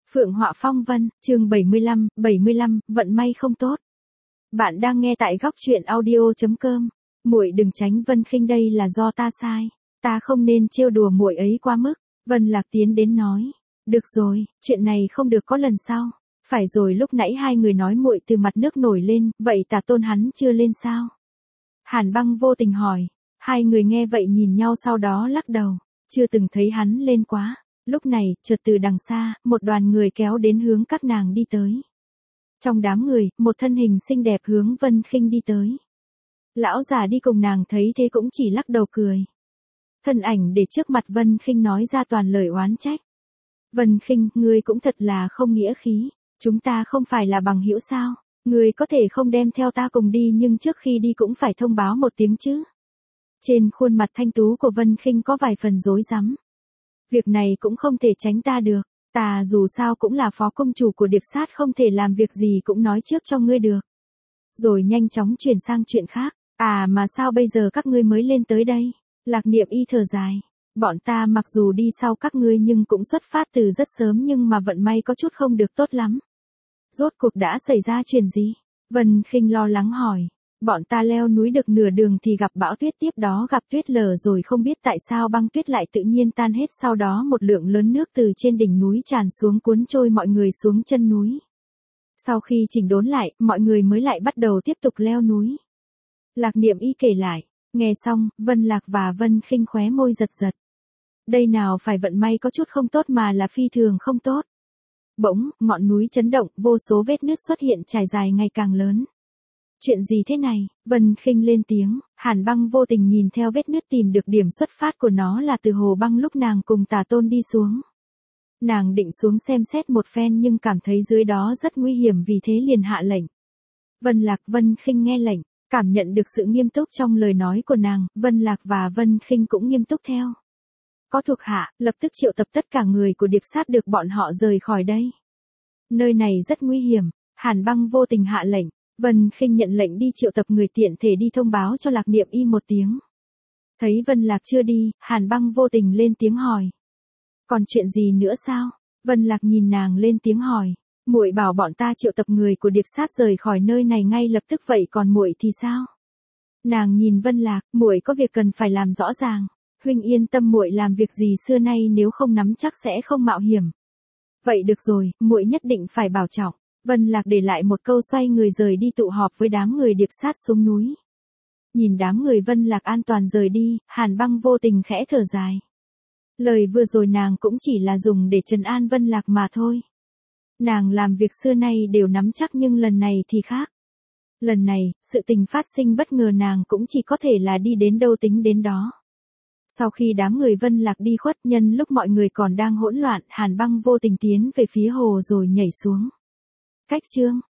Phượng Họa Phong Vân, chương 75, vận may không tốt. Bạn đang nghe tại góc truyện audio.com. Muội đừng tránh Vân Khinh, đây là do ta sai. Ta không nên trêu đùa muội ấy quá mức. Vân Lạc tiến đến nói. Được rồi, chuyện này không được có lần sau. Phải rồi, lúc nãy hai người nói muội từ mặt nước nổi lên, vậy Tả Tôn hắn chưa lên sao? Hàn Băng vô tình hỏi. Hai người nghe vậy nhìn nhau sau đó lắc đầu. Chưa từng thấy hắn lên quá. Lúc này, chợt từ đằng xa, một đoàn người kéo đến hướng các nàng đi tới. Trong đám người, một thân hình xinh đẹp hướng Vân Khinh đi tới. Lão già đi cùng nàng thấy thế cũng chỉ lắc đầu cười. Thân ảnh để trước mặt Vân Khinh nói ra toàn lời oán trách. Vân Khinh, ngươi cũng thật là không nghĩa khí. Chúng ta không phải là bằng hữu sao? Ngươi có thể không đem theo ta cùng đi, nhưng trước khi đi cũng phải thông báo một tiếng chứ. Trên khuôn mặt thanh tú của Vân Khinh có vài phần rối rắm. Việc này cũng không thể tránh ta được, ta dù sao cũng là phó công chủ của Điệp Sát, không thể làm việc gì cũng nói trước cho ngươi được. Rồi nhanh chóng chuyển sang chuyện khác, mà sao bây giờ các ngươi mới lên tới đây? Lạc Niệm Y thở dài, bọn ta mặc dù đi sau các ngươi nhưng cũng xuất phát từ rất sớm, nhưng mà vận may có chút không được tốt lắm. Rốt cuộc đã xảy ra chuyện gì? Vân Khinh lo lắng hỏi. Bọn ta leo núi được nửa đường thì gặp bão tuyết, tiếp đó gặp tuyết lở, rồi không biết tại sao băng tuyết lại tự nhiên tan hết, sau đó một lượng lớn nước từ trên đỉnh núi tràn xuống cuốn trôi mọi người xuống chân núi. Sau khi chỉnh đốn lại, mọi người mới lại bắt đầu tiếp tục leo núi. Lạc Niệm Y kể lại, nghe xong, Vân Lạc và Vân Khinh khóe môi giật giật. Đây nào phải vận may có chút không tốt mà là phi thường không tốt. Bỗng, ngọn núi chấn động, vô số vết nứt xuất hiện trải dài ngày càng lớn. Chuyện gì thế này? Vân Khinh lên tiếng. Hàn Băng vô tình nhìn theo vết nứt tìm được điểm xuất phát của nó là từ hồ băng lúc nàng cùng Tả Tôn đi xuống. Nàng định xuống xem xét một phen nhưng cảm thấy dưới đó rất nguy hiểm, vì thế liền hạ lệnh. Vân Lạc, Vân Khinh nghe lệnh, cảm nhận được sự nghiêm túc trong lời nói của nàng, Vân Lạc và Vân Khinh cũng nghiêm túc theo. Có thuộc hạ, lập tức triệu tập tất cả người của Điệp Sát được bọn họ rời khỏi đây. Nơi này rất nguy hiểm, Hàn Băng vô tình hạ lệnh. Vân Khinh nhận lệnh đi triệu tập người, tiện thể đi thông báo cho Lạc Niệm Y một tiếng. Thấy Vân Lạc chưa đi, Hàn Băng vô tình lên tiếng hỏi. Còn chuyện gì nữa sao? Vân Lạc nhìn nàng lên tiếng hỏi. Muội bảo bọn ta triệu tập người của Điệp Sát rời khỏi nơi này ngay lập tức, vậy còn muội thì sao? Nàng nhìn Vân Lạc, muội có việc cần phải làm rõ ràng. Huynh yên tâm, muội làm việc gì xưa nay nếu không nắm chắc sẽ không mạo hiểm. Vậy được rồi, muội nhất định phải bảo trọng. Vân Lạc để lại một câu xoay người rời đi tụ họp với đám người Điệp Sát xuống núi. Nhìn đám người Vân Lạc an toàn rời đi, Hàn Băng vô tình khẽ thở dài. Lời vừa rồi nàng cũng chỉ là dùng để trấn an Vân Lạc mà thôi. Nàng làm việc xưa nay đều nắm chắc, nhưng lần này thì khác. Lần này, sự tình phát sinh bất ngờ, nàng cũng chỉ có thể là đi đến đâu tính đến đó. Sau khi đám người Vân Lạc đi khuất, nhân lúc mọi người còn đang hỗn loạn, Hàn Băng vô tình tiến về phía hồ rồi nhảy xuống. Cách chương